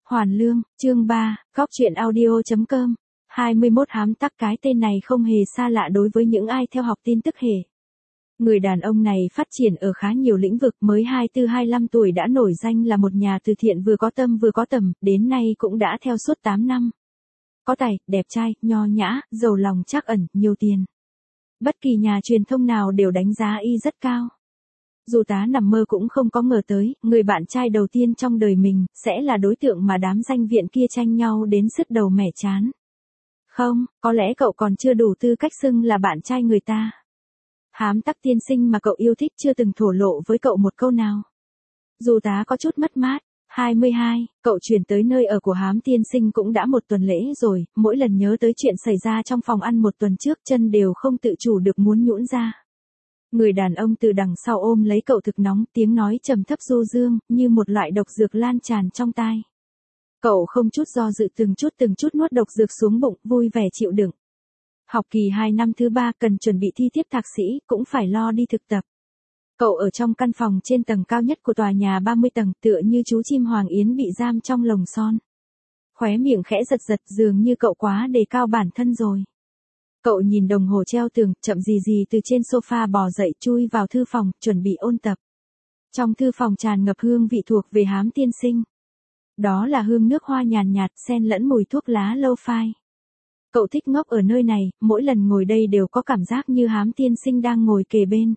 Hoàn Lương, chương 3, Góc truyện audio.com. 21 Hám tắc. Cái tên này không hề xa lạ đối với những ai theo học tin tức hệ. Người đàn ông này phát triển ở khá nhiều lĩnh vực, mới 24-25 tuổi đã nổi danh là một nhà từ thiện vừa có tâm vừa có tầm, đến nay cũng đã theo suốt 8 năm. Có tài, đẹp trai, nho nhã, giàu lòng trắc ẩn, nhiều tiền. Bất kỳ nhà truyền thông nào đều đánh giá y rất cao. Dù tá nằm mơ cũng không có ngờ tới, người bạn trai đầu tiên trong đời mình, sẽ là đối tượng mà đám danh viện kia tranh nhau đến sứt đầu mẻ trán. Không, có lẽ cậu còn chưa đủ tư cách xưng là bạn trai người ta. Hám tắc tiên sinh mà cậu yêu thích chưa từng thổ lộ với cậu một câu nào. Dù tá có chút mất mát. 22, cậu chuyển tới nơi ở của Hám tiên sinh cũng đã một tuần lễ rồi, mỗi lần nhớ tới chuyện xảy ra trong phòng ăn một tuần trước chân đều không tự chủ được muốn nhũn ra. Người đàn ông từ đằng sau ôm lấy cậu thực nóng, tiếng nói trầm thấp du dương, như một loại độc dược lan tràn trong tai. Cậu không chút do dự từng chút nuốt độc dược xuống bụng, vui vẻ chịu đựng. Học kỳ 2 năm thứ 3 cần chuẩn bị thi tiếp thạc sĩ, cũng phải lo đi thực tập. Cậu ở trong căn phòng trên tầng cao nhất của tòa nhà 30 tầng, tựa như chú chim hoàng yến bị giam trong lồng son. Khóe miệng khẽ giật giật, dường như cậu quá đề cao bản thân rồi. Cậu nhìn đồng hồ treo tường, chậm gì từ trên sofa bò dậy, chui vào thư phòng, chuẩn bị ôn tập. Trong thư phòng tràn ngập hương vị thuộc về Hám tiên sinh. Đó là hương nước hoa nhàn nhạt, xen lẫn mùi thuốc lá lâu phai. Cậu thích ngốc ở nơi này, mỗi lần ngồi đây đều có cảm giác như Hám tiên sinh đang ngồi kề bên.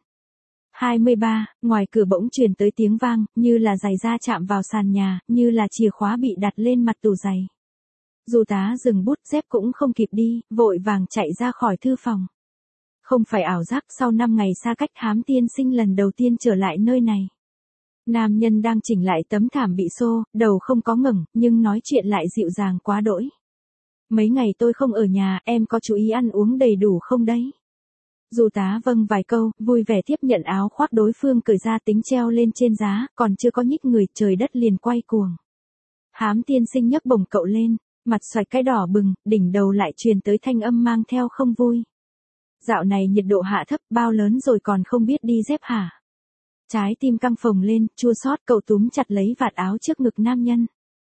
23, ngoài cửa bỗng truyền tới tiếng vang, như là giày da chạm vào sàn nhà, như là chìa khóa bị đặt lên mặt tủ giày. Dù tá dừng bút, dép cũng không kịp đi, vội vàng chạy ra khỏi thư phòng. Không phải ảo giác, sau 5 ngày xa cách Hám tiên sinh lần đầu tiên trở lại nơi này. Nam nhân đang chỉnh lại tấm thảm bị xô, đầu không có ngẩng, nhưng nói chuyện lại dịu dàng quá đỗi. Mấy ngày tôi không ở nhà, em có chú ý ăn uống đầy đủ không đấy? Dù tá vâng vài câu, vui vẻ tiếp nhận áo khoác đối phương cởi ra tính treo lên trên giá, còn chưa có nhích người, trời đất liền quay cuồng. Hám tiên sinh nhấc bổng cậu lên, mặt xoạch cái đỏ bừng, đỉnh đầu lại truyền tới thanh âm mang theo không vui. Dạo này nhiệt độ hạ thấp, bao lớn rồi còn không biết đi dép hả? Trái tim căng phồng lên, chua xót, cậu túm chặt lấy vạt áo trước ngực nam nhân.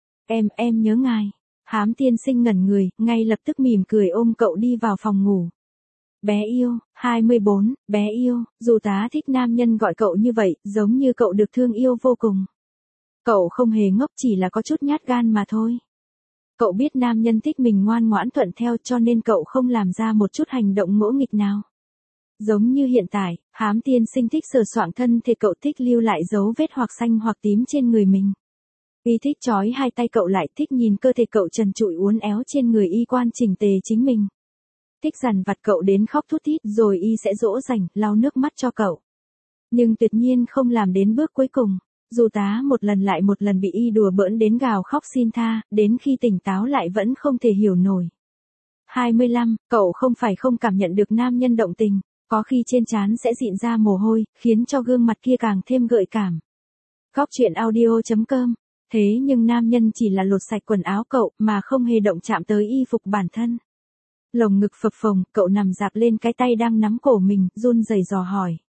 Em nhớ ngài. Hám tiên sinh ngẩn người, ngay lập tức mỉm cười ôm cậu đi vào phòng ngủ. Bé yêu. 24, bé yêu, dù tá thích nam nhân gọi cậu như vậy, giống như cậu được thương yêu vô cùng. Cậu không hề ngốc, chỉ là có chút nhát gan mà thôi. Cậu biết nam nhân thích mình ngoan ngoãn thuận theo, cho nên cậu không làm ra một chút hành động ngỗ nghịch nào. Giống như hiện tại, Hám tiên sinh thích sờ soạng thân thì cậu thích lưu lại dấu vết hoặc xanh hoặc tím trên người mình. Y thích trói hai tay cậu lại, thích nhìn cơ thể cậu trần trụi uốn éo trên người y quan chỉnh tề chính mình. Thích dằn vặt cậu đến khóc thút thít, rồi y sẽ dỗ dành, lau nước mắt cho cậu. Nhưng tuyệt nhiên không làm đến bước cuối cùng. Dù tá một lần lại một lần bị y đùa bỡn đến gào khóc xin tha, đến khi tỉnh táo lại vẫn không thể hiểu nổi. 25, cậu không phải không cảm nhận được nam nhân động tình, có khi trên trán sẽ dịn ra mồ hôi, khiến cho gương mặt kia càng thêm gợi cảm. Góc truyện audio.com. Thế nhưng nam nhân chỉ là lột sạch quần áo cậu, mà không hề động chạm tới y phục bản thân. Lồng ngực phập phồng, cậu nằm dạp lên cái tay đang nắm cổ mình, run rẩy dò hỏi.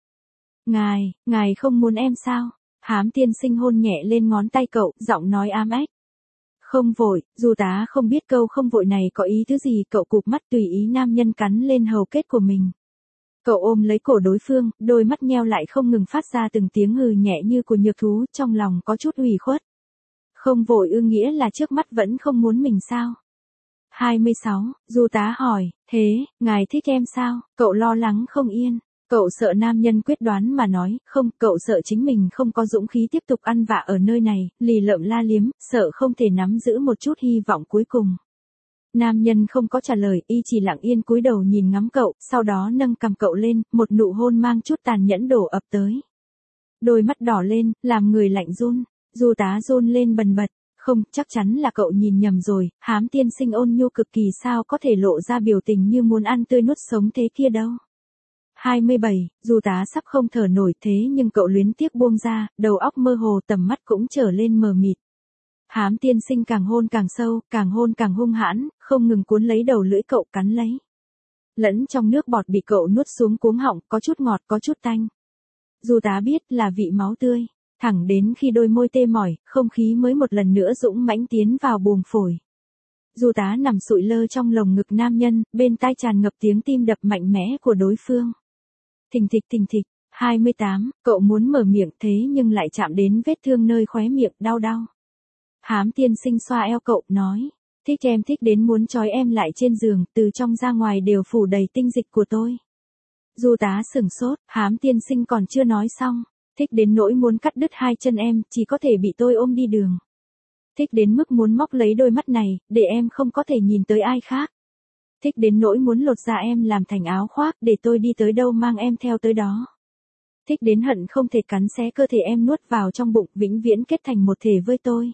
Ngài không muốn em sao? Hám tiên sinh hôn nhẹ lên ngón tay cậu, giọng nói ám ách. Không vội, dù tá không biết câu không vội này có ý thứ gì, cậu cụp mắt tùy ý nam nhân cắn lên hầu kết của mình. Cậu ôm lấy cổ đối phương, đôi mắt nheo lại không ngừng phát ra từng tiếng hừ nhẹ như của nhược thú, trong lòng có chút ủy khuất. Không vội ư nghĩa là trước mắt vẫn không muốn mình sao? 26, dù tá hỏi, thế, ngài thích em sao? Cậu lo lắng không yên. Cậu sợ nam nhân quyết đoán mà nói, không, cậu sợ chính mình không có dũng khí tiếp tục ăn vạ ở nơi này, lì lợm la liếm, sợ không thể nắm giữ một chút hy vọng cuối cùng. Nam nhân không có trả lời, y chỉ lặng yên cúi đầu nhìn ngắm cậu, sau đó nâng cằm cậu lên, một nụ hôn mang chút tàn nhẫn đổ ập tới. Đôi mắt đỏ lên, làm người lạnh run, dù tá run lên bần bật. Không, chắc chắn là cậu nhìn nhầm rồi, Hám tiên sinh ôn nhu cực kỳ sao có thể lộ ra biểu tình như muốn ăn tươi nuốt sống thế kia đâu. 27, dù tá sắp không thở nổi thế nhưng cậu luyến tiếc buông ra, đầu óc mơ hồ, tầm mắt cũng trở lên mờ mịt. Hám tiên sinh càng hôn càng sâu, càng hôn càng hung hãn, không ngừng cuốn lấy đầu lưỡi cậu cắn lấy. Lẫn trong nước bọt bị cậu nuốt xuống cuống họng, có chút ngọt có chút tanh. Dù tá biết là vị máu tươi. Thẳng đến khi đôi môi tê mỏi, không khí mới một lần nữa dũng mãnh tiến vào buồng phổi. Du Tá nằm sụi lơ trong lồng ngực nam nhân, bên tai tràn ngập tiếng tim đập mạnh mẽ của đối phương. Thình thịch thình thịch. 28, cậu muốn mở miệng thế nhưng lại chạm đến vết thương nơi khóe miệng, đau đau. Hám tiên sinh xoa eo cậu, nói. Thích em thích đến muốn trói em lại trên giường, từ trong ra ngoài đều phủ đầy tinh dịch của tôi. Du Tá sửng sốt, Hám tiên sinh còn chưa nói xong. Thích đến nỗi muốn cắt đứt hai chân em, chỉ có thể bị tôi ôm đi đường. Thích đến mức muốn móc lấy đôi mắt này, để em không có thể nhìn tới ai khác. Thích đến nỗi muốn lột da em làm thành áo khoác, để tôi đi tới đâu mang em theo tới đó. Thích đến hận không thể cắn xé cơ thể em nuốt vào trong bụng, vĩnh viễn kết thành một thể với tôi.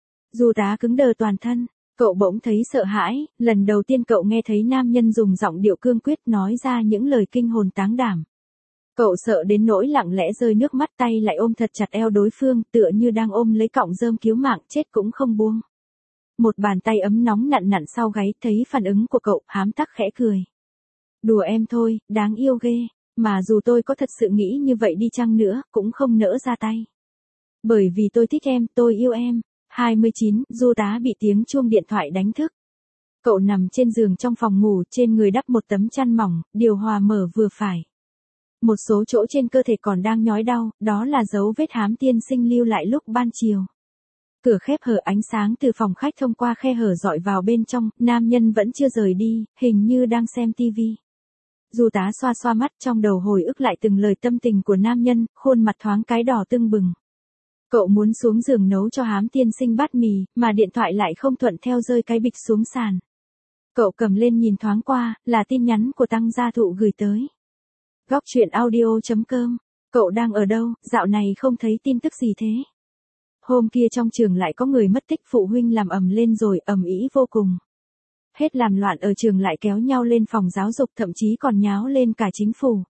Du Tá cứng đờ toàn thân, cậu bỗng thấy sợ hãi, lần đầu tiên cậu nghe thấy nam nhân dùng giọng điệu cương quyết nói ra những lời kinh hồn táng đảm. Cậu sợ đến nỗi lặng lẽ rơi nước mắt, tay lại ôm thật chặt eo đối phương, tựa như đang ôm lấy cọng rơm cứu mạng, chết cũng không buông. Một bàn tay ấm nóng nặn nặn sau gáy, thấy phản ứng của cậu, Hám tắc khẽ cười. Đùa em thôi, đáng yêu ghê, mà dù tôi có thật sự nghĩ như vậy đi chăng nữa, cũng không nỡ ra tay. Bởi vì tôi thích em, tôi yêu em. 29, Du Tá bị tiếng chuông điện thoại đánh thức. Cậu nằm trên giường trong phòng ngủ, trên người đắp một tấm chăn mỏng, điều hòa mở vừa phải. Một số chỗ trên cơ thể còn đang nhói đau, đó là dấu vết Hám tiên sinh lưu lại lúc ban chiều. Cửa khép hở, ánh sáng từ phòng khách thông qua khe hở dọi vào bên trong, nam nhân vẫn chưa rời đi, hình như đang xem tivi. Du Tá xoa xoa mắt, trong đầu hồi ức lại từng lời tâm tình của nam nhân, khuôn mặt thoáng cái đỏ tưng bừng. Cậu muốn xuống giường nấu cho Hám tiên sinh bát mì, mà điện thoại lại không thuận theo, rơi cái bịch xuống sàn. Cậu cầm lên nhìn thoáng qua, là tin nhắn của Tăng Gia Thụ gửi tới. Góc truyện audio.com. Cậu đang ở đâu, dạo này không thấy tin tức gì thế? Hôm kia trong trường lại có người mất tích, phụ huynh làm ầm lên rồi, ầm ĩ vô cùng. Hết làm loạn ở trường lại kéo nhau lên phòng giáo dục, thậm chí còn nháo lên cả chính phủ.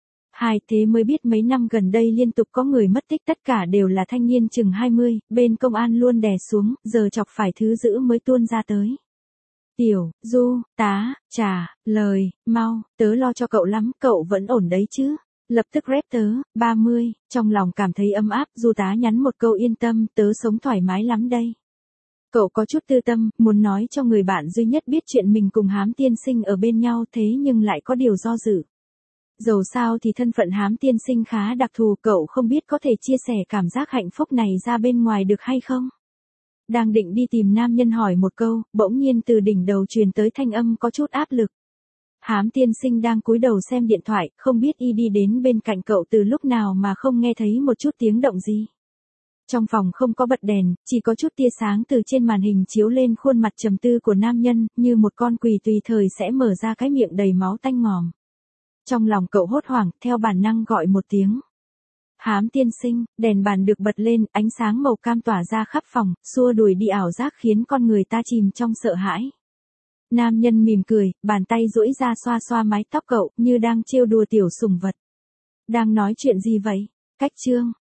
Thế mới biết mấy năm gần đây liên tục có người mất tích, tất cả đều là thanh niên chừng 20, bên công an luôn đè xuống, giờ chọc phải thứ dữ mới tuôn ra tới. Tiểu, Du, Tá, trả lời, mau, tớ lo cho cậu lắm, cậu vẫn ổn đấy chứ? Lập tức rep tớ, 30, trong lòng cảm thấy ấm áp, Du Tá nhắn một câu yên tâm, tớ sống thoải mái lắm đây. Cậu có chút tư tâm, muốn nói cho người bạn duy nhất biết chuyện mình cùng Hám tiên sinh ở bên nhau, thế nhưng lại có điều do dự. Dầu sao thì thân phận Hám tiên sinh khá đặc thù, cậu không biết có thể chia sẻ cảm giác hạnh phúc này ra bên ngoài được hay không? Đang định đi tìm nam nhân hỏi một câu, bỗng nhiên từ đỉnh đầu truyền tới thanh âm có chút áp lực. Hám tiên sinh đang cúi đầu xem điện thoại, không biết y đi đến bên cạnh cậu từ lúc nào mà không nghe thấy một chút tiếng động gì. Trong phòng không có bật đèn, chỉ có chút tia sáng từ trên màn hình chiếu lên khuôn mặt trầm tư của nam nhân, như một con quỷ tùy thời sẽ mở ra cái miệng đầy máu tanh ngòm. Trong lòng cậu hốt hoảng, theo bản năng gọi một tiếng. Hám tiên sinh, đèn bàn được bật lên, ánh sáng màu cam tỏa ra khắp phòng, xua đuổi đi ảo giác khiến con người ta chìm trong sợ hãi. Nam nhân mỉm cười, bàn tay duỗi ra xoa xoa mái tóc cậu, như đang trêu đùa tiểu sủng vật. Đang nói chuyện gì vậy? Cách chương.